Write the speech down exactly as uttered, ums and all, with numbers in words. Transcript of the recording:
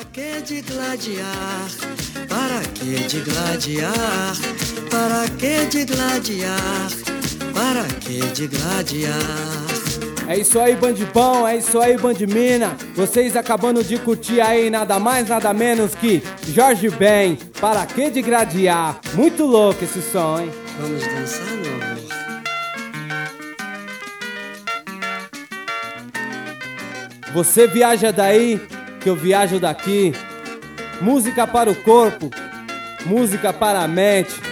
que de gladiar? Para que de gladiar? Para que de gladiar? Para que de gladiar? É isso aí, bandibão, é isso aí, bandimina. Vocês acabando de curtir aí nada mais, nada menos que Jorge Ben, Para que de gladiar? Muito louco esse som, hein? Vamos dançar, meu amor? Você viaja daí, que eu viajo daqui. Música para o corpo, música para a mente.